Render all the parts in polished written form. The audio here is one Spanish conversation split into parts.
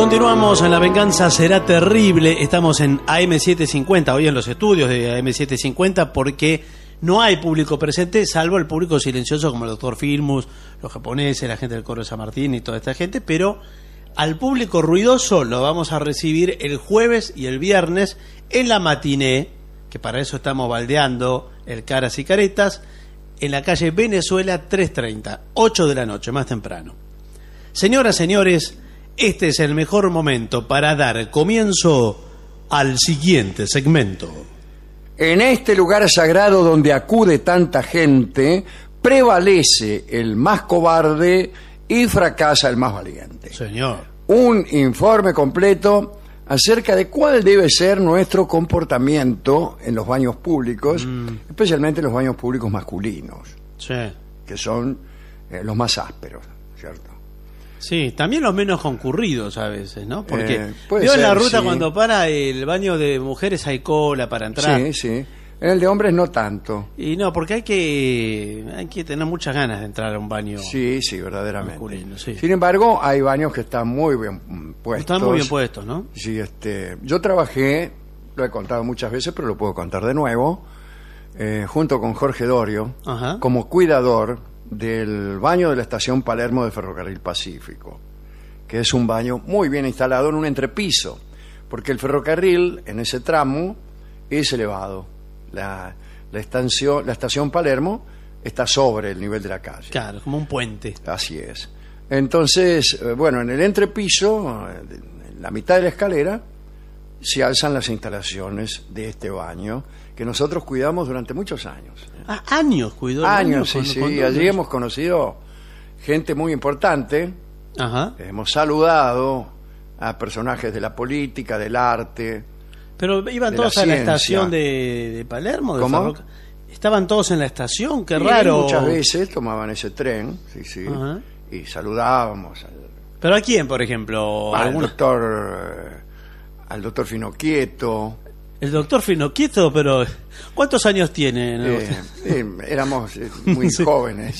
Continuamos en La Venganza Será Terrible. Estamos en AM750, hoy en los estudios de AM750, porque no hay público presente, salvo el público silencioso como el doctor Filmus, los japoneses, la gente del Coro de San Martín y toda esta gente, pero al público ruidoso lo vamos a recibir el jueves y el viernes en la matiné, que para eso estamos baldeando el Caras y Caretas, en la calle Venezuela 330, 8 de la noche, más temprano. Señoras, señores, este es el mejor momento para dar comienzo al siguiente segmento. En este lugar sagrado donde acude tanta gente, prevalece el más cobarde y fracasa el más valiente. Señor. Un informe completo acerca de cuál debe ser nuestro comportamiento en los baños públicos, especialmente los baños públicos masculinos, Sí. que son los más ásperos, ¿cierto? Sí, también los menos concurridos a veces, ¿no? Porque puede veo en la ser, ruta sí. Cuando para el baño de mujeres hay cola para entrar. Sí, sí. En el de hombres no tanto. Y no, porque hay que tener muchas ganas de entrar a un baño. Sí, sí, verdaderamente. Masculino, sí. Sin embargo, hay baños que están muy bien puestos. Están muy bien puestos, ¿no? Sí, yo trabajé, lo he contado muchas veces, pero lo puedo contar de nuevo, junto con Jorge Dorio, Ajá. como cuidador del baño de la estación Palermo de Ferrocarril Pacífico, que es un baño muy bien instalado en un entrepiso, porque el ferrocarril en ese tramo es elevado. La estación Palermo está sobre el nivel de la calle. Claro, como un puente. Así es. Entonces, bueno, en el entrepiso, en la mitad de la escalera, se alzan las instalaciones de este baño, que nosotros cuidamos durante muchos años. Ah, años cuidó. el Años, baño sí, con- sí. con- Allí hemos conocido gente muy importante, Ajá. hemos saludado a personajes de la política, del arte. Pero iban de todos la a la ciencia. estación de Palermo. ¿Cómo? Estaban todos en la estación, qué Y raro. muchas veces tomaban ese tren, sí, sí, Ajá. y saludábamos ¿Pero a quién, por ejemplo? al ¿Alguno? doctor Finocchieto. El doctor Finocchieto, pero ¿cuántos años tiene? Éramos muy Sí. jóvenes.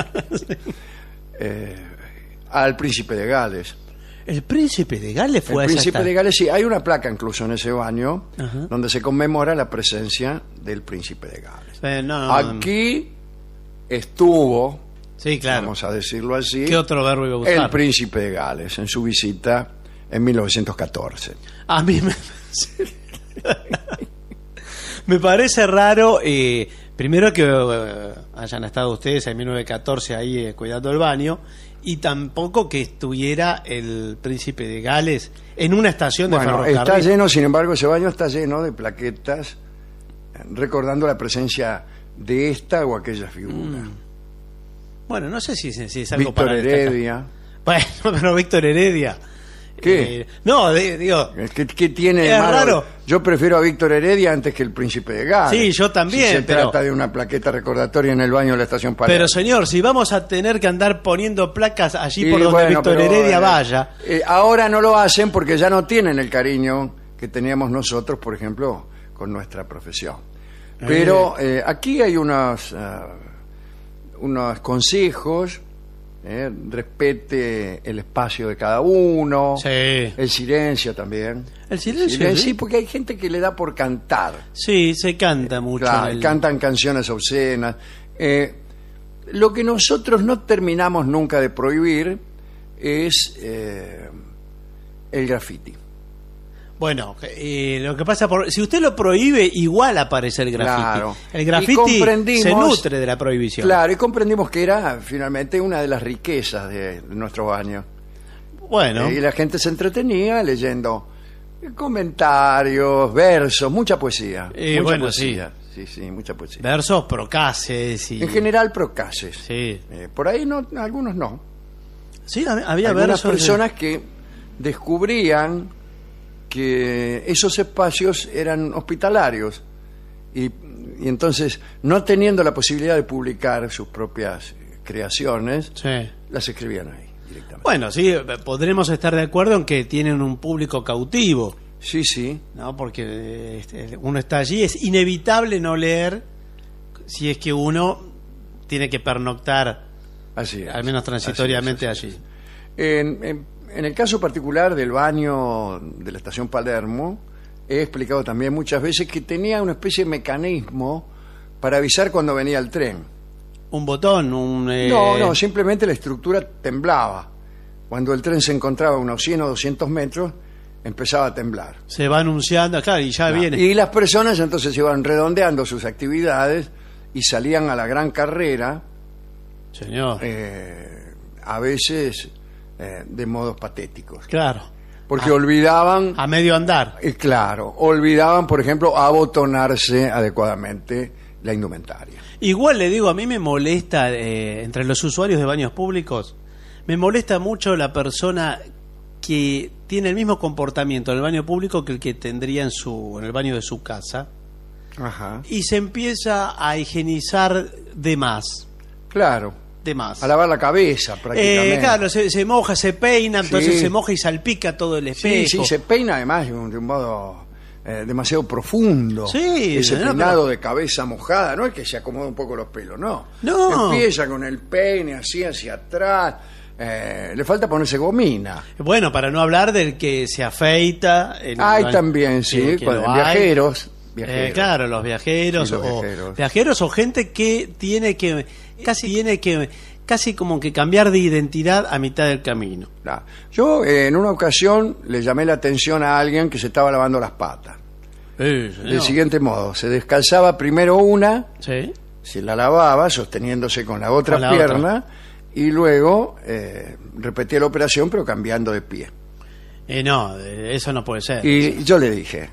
Al príncipe de Gales. El príncipe de Gales fue El a esa príncipe de esta- Gales, sí, hay una placa incluso en ese baño, Ajá. donde se conmemora la presencia del príncipe de Gales. No, Aquí estuvo, sí, claro. vamos a decirlo así, ¿Qué otro verbo iba a usar? el príncipe de Gales en su visita en 1914. A mí me parece raro, primero que hayan estado ustedes en 1914 ahí cuidando el baño, y tampoco que estuviera el príncipe de Gales en una estación de Bueno, ferrocarril. está lleno, sin embargo, ese baño está lleno de plaquetas recordando la presencia de esta o aquella figura. Bueno, no sé si es algo Víctor para destacar. Heredia. Bueno, pero Víctor Heredia. ¿Qué? No, digo. ¿Qué tiene de Es malo? raro. Yo prefiero a Víctor Heredia antes que el príncipe de Gales. Sí, yo también, Si se pero- trata de una plaqueta recordatoria en el baño de la estación Palermo. Pero señor, si vamos a tener que andar poniendo placas allí Sí, por donde bueno, Víctor pero, Heredia vaya. Ahora no lo hacen porque ya no tienen el cariño que teníamos nosotros, por ejemplo, con nuestra profesión. Pero aquí hay unos consejos. Respete el espacio de cada uno. Sí. El silencio también. El silencio, Sí, porque hay gente que le da por cantar. Sí, se canta mucho. Claro, en el- cantan canciones obscenas. Lo que nosotros no terminamos nunca de prohibir es el graffiti. Bueno, lo que pasa si usted lo prohíbe, igual aparece el graffiti. Claro. El Y graffiti comprendimos- se nutre de la prohibición. Claro, y comprendimos que era finalmente una de las riquezas de nuestro baño. Bueno, Y la gente se entretenía leyendo comentarios, versos, mucha poesía. Mucha bueno, poesía. Sí, mucha poesía. versos procaces y... En general, procaces. Sí. Por ahí no, algunos no. Sí, había Algunas versos... personas que descubrían que esos espacios eran hospitalarios y entonces, no teniendo la posibilidad de publicar sus propias creaciones, Sí. las escribían ahí directamente. Bueno, sí, podremos estar de acuerdo en que tienen un público cautivo, Sí. ¿no? Porque uno está allí, es inevitable no leer si es que uno tiene que pernoctar, Así es. al menos transitoriamente, Así es. allí. En En el caso particular del baño de la estación Palermo, he explicado también muchas veces que tenía una especie de mecanismo para avisar cuando venía el tren. Un botón, No, simplemente la estructura temblaba. Cuando el tren se encontraba a unos 100 o 200 metros, empezaba a temblar. Se va anunciando, claro, y ya viene. Y las personas entonces iban redondeando sus actividades y salían a la gran carrera, Señor. a veces de modos patéticos. Claro. Porque olvidaban, A medio andar. claro, olvidaban, por ejemplo, abotonarse adecuadamente la indumentaria. Igual le digo, a mí me molesta, entre los usuarios de baños públicos, me molesta mucho la persona que tiene el mismo comportamiento en el baño público que el que tendría en el baño de su casa, Ajá. y se empieza a higienizar de más. Claro. De más. A lavar la cabeza, prácticamente. Claro, se moja, se peina, entonces Sí. se moja y salpica todo el Sí, espejo. sí, se peina además de un modo demasiado profundo. Sí, ese no, peinado pero- de cabeza mojada, no es que se acomoda un poco los pelos, no. No. Empieza con el peine así hacia atrás. Le falta ponerse gomina. Bueno, para no hablar del que se afeita. Hay también, sí, que cuando- lo hay. viajeros. Claro, los viajeros, Sí, los o viajeros. viajeros o gente que casi como que cambiar de identidad a mitad del camino. Claro. Yo en una ocasión le llamé la atención a alguien que se estaba lavando las patas. Del siguiente modo, se descalzaba primero una, Sí. se la lavaba sosteniéndose con la otra Con la pierna y luego repetía la operación pero cambiando de pie. No, eso no puede ser. Y yo le dije,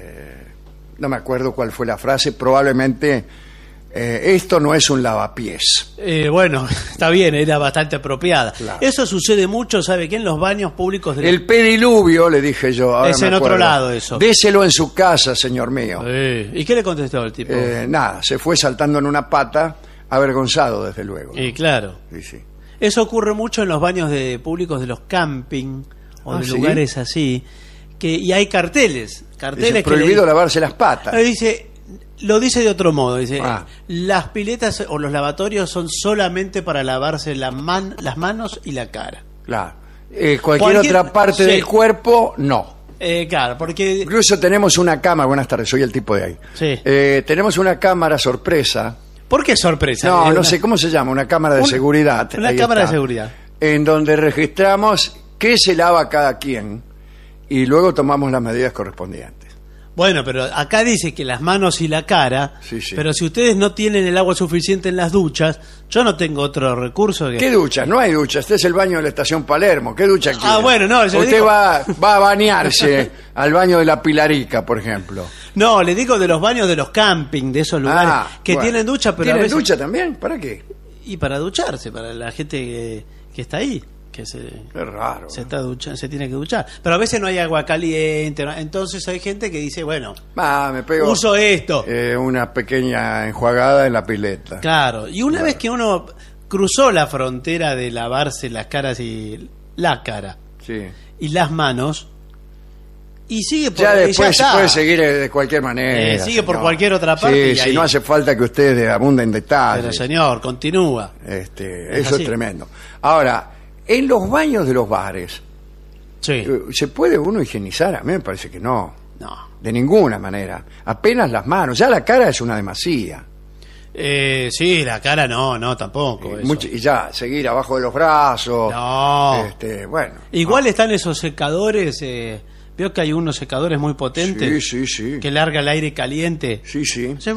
no me acuerdo cuál fue la frase, probablemente esto no es un lavapiés. Bueno, está bien, era bastante apropiada. Claro. Eso sucede mucho, ¿sabe qué? En los baños públicos de El pediluvio, le dije yo. Ahora Es me en otro acuerdo. lado eso. Déselo en su casa, señor mío. ¿Y qué le contestó el tipo? Nada, se fue saltando en una pata, avergonzado, desde luego. Y claro. Sí, sí. Eso ocurre mucho en los baños públicos de los camping o de ¿sí? lugares así, y hay carteles Dice, que prohibido lavarse las patas. lo dice de otro modo, dice, Ah. las piletas o los lavatorios son solamente para lavarse las manos y la cara. Claro. Cualquier otra parte sí. del cuerpo, no. Claro, porque Incluso tenemos una cámara, buenas tardes, soy el tipo de ahí. Sí. Tenemos una cámara sorpresa. ¿por qué sorpresa? No sé cómo se llama, una cámara de seguridad. Una ahí cámara está, de seguridad. En donde registramos qué se lava cada quien y luego tomamos las medidas correspondientes. Bueno, pero acá dice que las manos y la cara, Sí, sí. pero si ustedes no tienen el agua suficiente en las duchas, yo no tengo otro recurso que... ¿Qué ducha? No hay ducha. Este es el baño de la estación Palermo. ¿Qué ducha quiere? bueno, no, yo Usted digo- va a bañarse al baño de la Pilarica, por ejemplo. No, le digo de los baños de los camping, de esos lugares que bueno. tienen ducha, pero a ¿Tienen veces... ducha también? ¿Para qué? Y para ducharse, para la gente que está ahí, que Qué raro. se está duchando, se tiene que duchar. Pero a veces no hay agua caliente, ¿no? Entonces hay gente que dice, bueno, Me pego uso esto. una pequeña enjuagada en la pileta. Claro, y una vez que uno cruzó la frontera de lavarse las caras y la cara Sí. y las manos, y sigue por Ya ahí, después se está. puede seguir de cualquier manera. Sigue por señor. cualquier otra parte y Sí, ahí- si no hace falta que ustedes abunden detalles. Pero señor, continúa. Eso así. es tremendo. Ahora, en los baños de los bares, Sí. ¿se puede uno higienizar? A mí me parece que no. No. De ninguna manera. Apenas las manos. Ya la cara es una demasía. Sí, la cara no, tampoco. eso. Y ya, seguir abajo de los brazos. No. Bueno. Igual están esos secadores, veo que hay unos secadores muy potentes Sí. que larga el aire caliente. Sí, sí. Hace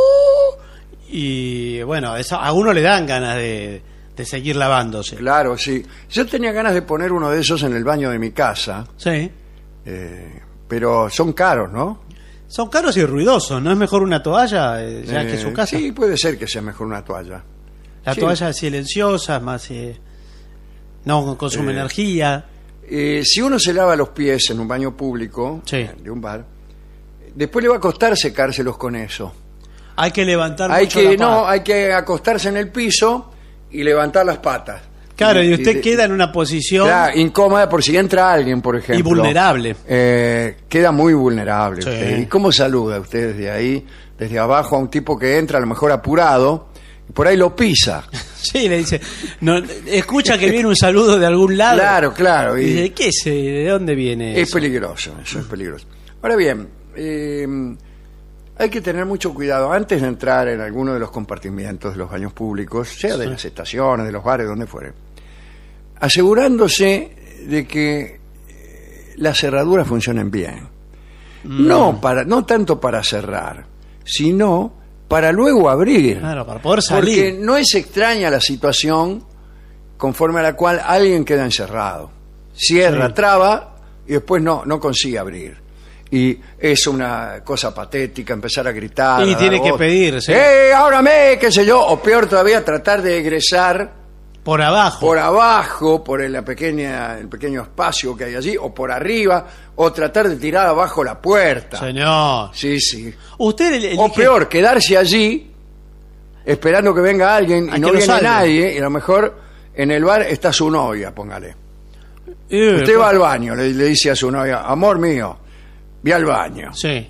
y bueno, eso, a uno le dan ganas de seguir lavándose. Claro, sí. Yo tenía ganas de poner uno de esos en el baño de mi casa, Sí. pero son caros, ¿no? Son caros y ruidosos, ¿no es mejor una toalla ya que su casa? Sí, puede ser que sea mejor una toalla. La Sí. toalla silenciosa, más no consume energía. Si uno se lava los pies en un baño público, Sí. de un bar, después le va a costar secárselos con eso. Hay que levantar Hay mucho que, la pata. hay que acostarse en el piso y levantar las patas. Claro, y usted queda en una posición Claro, incómoda por si entra alguien, por ejemplo. y vulnerable. Queda muy vulnerable Sí. usted. ¿Y cómo saluda usted desde ahí, desde abajo, a un tipo que entra a lo mejor apurado, y por ahí lo pisa? Sí, le dice, no, escucha que viene un saludo de algún lado. Claro, claro. Y dice, ¿qué es? ¿De dónde viene Es eso? peligroso, eso es peligroso. Ahora bien, hay que tener mucho cuidado antes de entrar en alguno de los compartimientos de los baños públicos, sea de las estaciones, de los bares, donde fuere, asegurándose de que las cerraduras funcionen bien. No tanto para cerrar, sino para luego abrir. Claro, para poder salir. Porque no es extraña la situación conforme a la cual alguien queda encerrado. Cierra, traba y después no consigue abrir. Y es una cosa patética empezar a gritar. Y a tiene dar que voz. pedirse. ¡Ábrame! ¿Qué sé yo? O peor todavía, tratar de egresar Por abajo. por el pequeño espacio que hay allí, o por arriba, o tratar de tirar abajo la puerta. Señor. Sí, sí. Usted elige... O peor, quedarse allí esperando que venga alguien A y no que lo viene salve. nadie, y a lo mejor en el bar está su novia, póngale. Usted Usted va al baño, le dice a su novia, amor mío, vi al baño. Sí.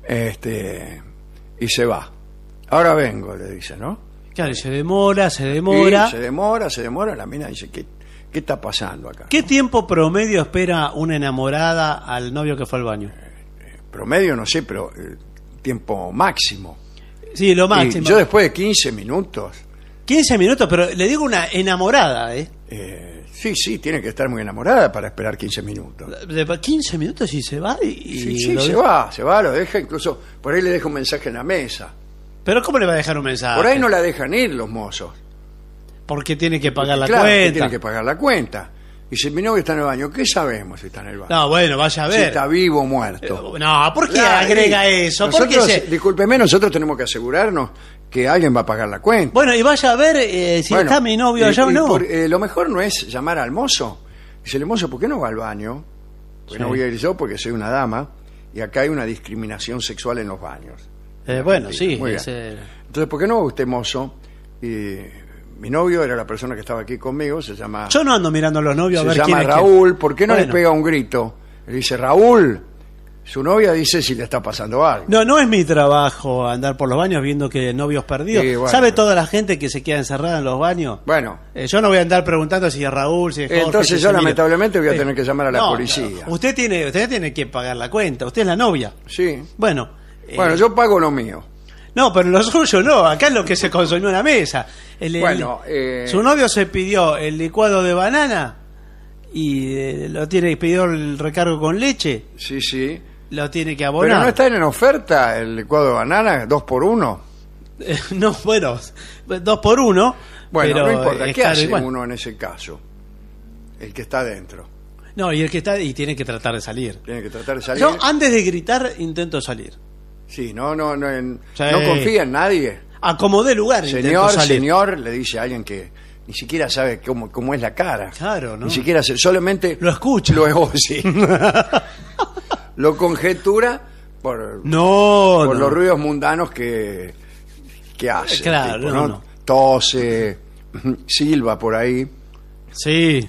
Y se va. Ahora vengo, le dice, ¿no? Claro, y se demora. Y se demora, la mina dice, ¿qué está pasando acá? ¿Qué tiempo promedio espera una enamorada al novio que fue al baño? Promedio, no sé, pero tiempo máximo. Sí, lo Y máximo. yo después de 15 minutos, 15 minutos, pero le digo una enamorada, ¿eh? sí, tiene que estar muy enamorada para esperar 15 minutos. De 15 minutos y se va y Sí, lo se deja. va, lo deja, incluso por ahí le deja un mensaje en la mesa. Pero ¿cómo le va a dejar un mensaje? Por ahí no la dejan ir los mozos. Porque tiene que pagar la Claro, que cuenta. tiene que pagar la cuenta. Y si mi novio está en el baño, ¿qué sabemos si está en el baño? No, bueno, vaya a Si ver. está vivo o muerto. No, ¿por qué Claro, agrega y eso? ¿Por qué nosotros, se... discúlpeme, nosotros tenemos que asegurarnos que alguien va a pagar la cuenta. Bueno, y vaya a ver si Bueno, está mi novio allá o no. Lo mejor no es llamar al mozo. Dice el mozo, ¿por qué no va al baño? Pues Sí. no voy a ir yo porque soy una dama y acá hay una discriminación sexual en los baños. Bueno, sí. Muy bien. ese- Entonces, ¿por qué no va usted, mozo? Y mi novio era la persona que estaba aquí conmigo, se llama, Yo no ando mirando a los novios a ver quién llama es quién. Raúl. ¿Por qué no le Bueno. pega un grito? Le dice, Raúl. Su novia dice si le está pasando algo. No es mi trabajo andar por los baños viendo que novios perdidos. Sí, bueno. ¿Sabe toda la gente que se queda encerrada en los baños? Bueno, Yo no voy a andar preguntando si es Raúl, si es Jorge. entonces si es yo Emilio. lamentablemente voy a tener que llamar a la policía. no. Usted tiene que pagar la cuenta. Usted es la novia. sí. Bueno. Bueno, yo pago lo mío. No, pero lo suyo no. Acá es lo que se consumió en la mesa. Bueno, su novio se pidió el licuado de banana y pidió el recargo con leche. Sí, sí. Lo tiene que Pero abonar. no está en oferta el licuado de banana, 2 por 1. No, bueno, 2 por 1. Bueno, pero no importa. es ¿Qué caro hace igual. uno en ese caso? El que está adentro. No, y el que está y tiene que tratar de salir. Tiene que tratar de salir. Yo antes de gritar intento salir. Sí, no Sí. confía en nadie. Acomodé lugar. intento salir. Señor, le dice a alguien que ni siquiera sabe cómo es la cara. Claro, ¿no? Ni siquiera solamente Lo escucha. sí. Lo conjetura por No. los ruidos mundanos que hace. Claro, tipo, no. Tose, silba por ahí. Sí.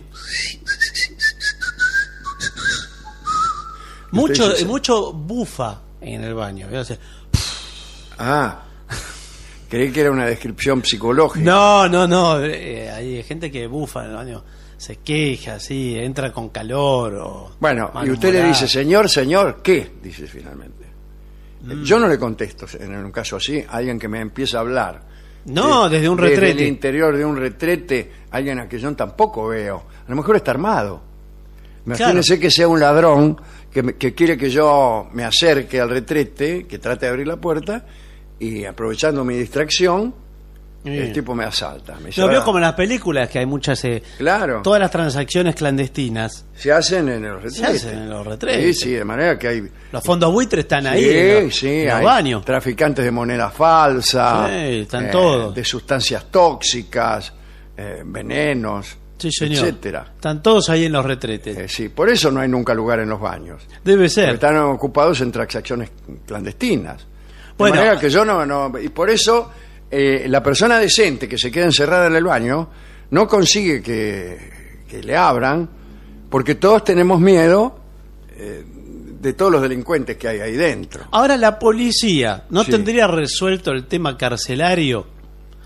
Mucho, dice- mucho bufa en el baño. Voy a hacer- Ah, creí que era una descripción psicológica. No. Hay gente que bufa en el baño. Se queja, sí, entra con calor. Bueno, y usted le dice, señor, ¿qué? Dice finalmente. Yo no le contesto en un caso así a alguien que me empieza a hablar. No, desde un Desde retrete. el interior de un retrete, alguien a que yo tampoco veo. A lo mejor está armado. Imagínese que sea un ladrón que quiere que yo me acerque al retrete, que trate de abrir la puerta, y aprovechando mi distracción, Bien. el tipo me asalta. Me dice, Lo veo "Ahora, como en las películas que hay muchas. Claro. Todas las transacciones clandestinas Se hacen en los retretes. hacen en los retretes. Sí, de manera que hay... Los fondos buitres están ahí. Sí, en los, sí, en los hay baños. traficantes de moneda falsa, Sí, están todos. de sustancias tóxicas, venenos, Sí, señor. etcétera. Están todos ahí en los retretes. Sí, por eso no hay nunca lugar en los baños. Debe Porque ser. están ocupados en transacciones clandestinas. Bueno. De manera que yo no... Y por eso la persona decente que se queda encerrada en el baño no consigue que le abran, porque todos tenemos miedo de todos los delincuentes que hay ahí dentro. Ahora la policía no Sí. tendría resuelto el tema carcelario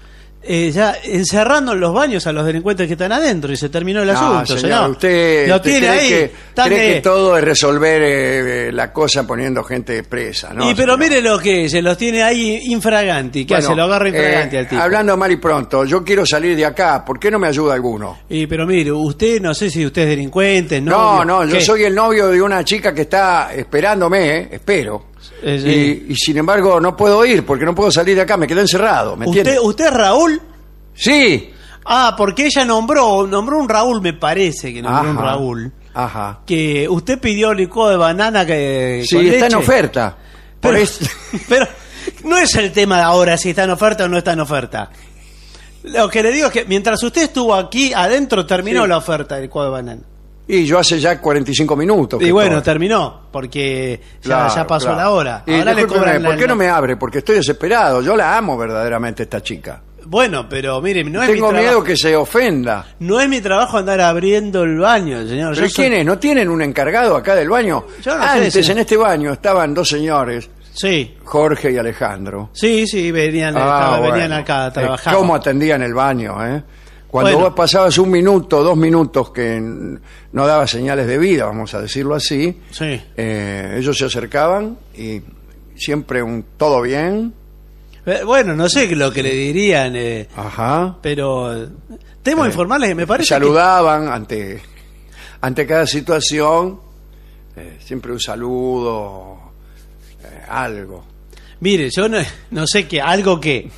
ya encerrando en los baños a los delincuentes que están adentro y se terminó el asunto, señor. Usted lo tiene cree ahí. cree que todo es resolver la cosa poniendo gente presa, ¿no? Pero señor? mire lo que se los tiene ahí infraganti. ¿Qué hace? Lo agarra infraganti al tipo. Hablando mal y pronto, yo quiero salir de acá. ¿Por qué no me ayuda alguno? Pero mire, usted, no sé si usted es delincuente, No, yo ¿qué? soy el novio de una chica que está esperándome, espero. Sí. Y sin embargo no puedo ir porque no puedo salir de acá, me quedé encerrado, ¿me entiende? ¿Usted es Raúl? Sí. Porque ella nombró un Raúl, me parece que nombró un Raúl. Ajá. Que usted pidió licuado de banana que Sí, con está leche. en oferta. Pero no es el tema de ahora si está en oferta o no está en oferta. Lo que le digo es que mientras usted estuvo aquí adentro terminó Sí. la oferta del licuado de banana. Y yo hace ya 45 minutos. Y bueno, estoy. terminó, porque Claro, ya pasó claro. la hora. Y Ahora le discúlpeme, cobran ¿por qué no me abre? Porque estoy desesperado. Yo la amo verdaderamente esta chica. Bueno, pero mire, no es mi Tengo trabajo. miedo que se ofenda. No es mi trabajo andar abriendo el baño, señor. ¿Pero quién es? ¿No tienen un encargado acá del baño? Yo no sé, Antes señor. en este baño estaban dos señores, Sí, Jorge y Alejandro. sí, venían, venían acá a trabajar. ¿Cómo atendían el baño, eh? Cuando Bueno. vos pasabas 1 minuto, 2 minutos que no daba señales de vida, vamos a decirlo así, Sí. ellos se acercaban y siempre todo bien. Bueno, no sé lo que le dirían, Ajá. pero temo informarles que me parece Saludaban ante cada situación, siempre un saludo, algo. mire, yo no sé qué, algo que...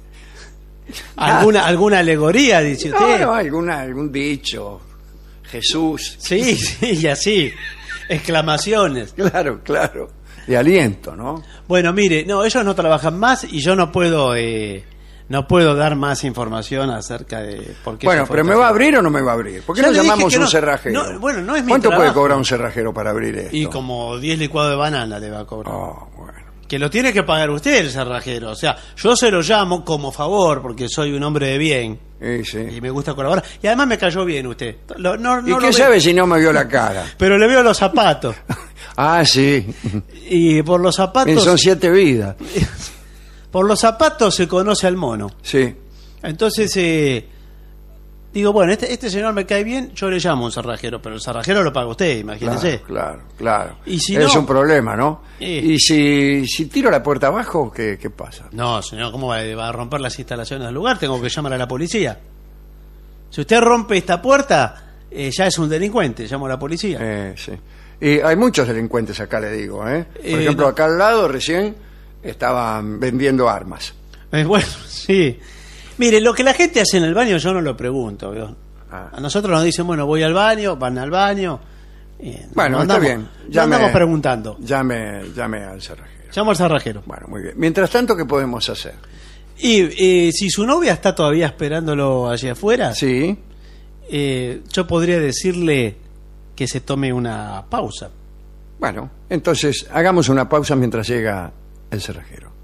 ¿Alguna alegoría, dice usted? No, algún dicho. Jesús. Sí, y así. Exclamaciones. Claro. De aliento, ¿no? Bueno, mire, no, ellos no trabajan más y yo no puedo dar más información acerca de por qué. Bueno, se fue pero ¿me esta va a semana. abrir o no me va a abrir? ¿Por qué Ya no le dije llamamos que un no. cerrajero? No, bueno, no es mi ¿Cuánto puede trabajo. cobrar un cerrajero para abrir esto? Y como 10 licuados de banana le va a cobrar. Oh, bueno. Que lo tiene que pagar usted el cerrajero. O sea, yo se lo llamo como favor porque soy un hombre de bien Sí. y me gusta colaborar. Y además me cayó bien usted. No ¿Y lo qué ve- sabe si no me vio la cara? Pero le veo los zapatos. Ah, sí. Y por los Son zapatos... 7 vidas. Por los zapatos se conoce al mono. Sí. Entonces, digo, bueno, este señor me cae bien, yo le llamo a un cerrajero, pero el cerrajero lo paga usted, imagínese. Claro. Y si es no- un problema, ¿no? Sí. Y si tiro la puerta abajo, ¿qué pasa? No, señor, ¿cómo va a romper las instalaciones del lugar? Tengo que llamar a la policía. Si usted rompe esta puerta, ya es un delincuente, llamo a la policía. Sí. Y hay muchos delincuentes acá, le digo, ¿eh? Por ejemplo, no. acá al lado recién estaban vendiendo armas. Bueno, sí. Mire, lo que la gente hace en el baño yo no lo pregunto. ¿vio? Ah. A nosotros nos dicen, bueno, voy al baño, van al baño. Bueno, no está andamos- bien. No andamos preguntando. Llame al cerrajero. Llamo al cerrajero. Bueno, muy bien. Mientras tanto, ¿qué podemos hacer? Y si su novia está todavía esperándolo allí afuera, Sí. yo podría decirle que se tome una pausa. Bueno, entonces hagamos una pausa mientras llega el cerrajero.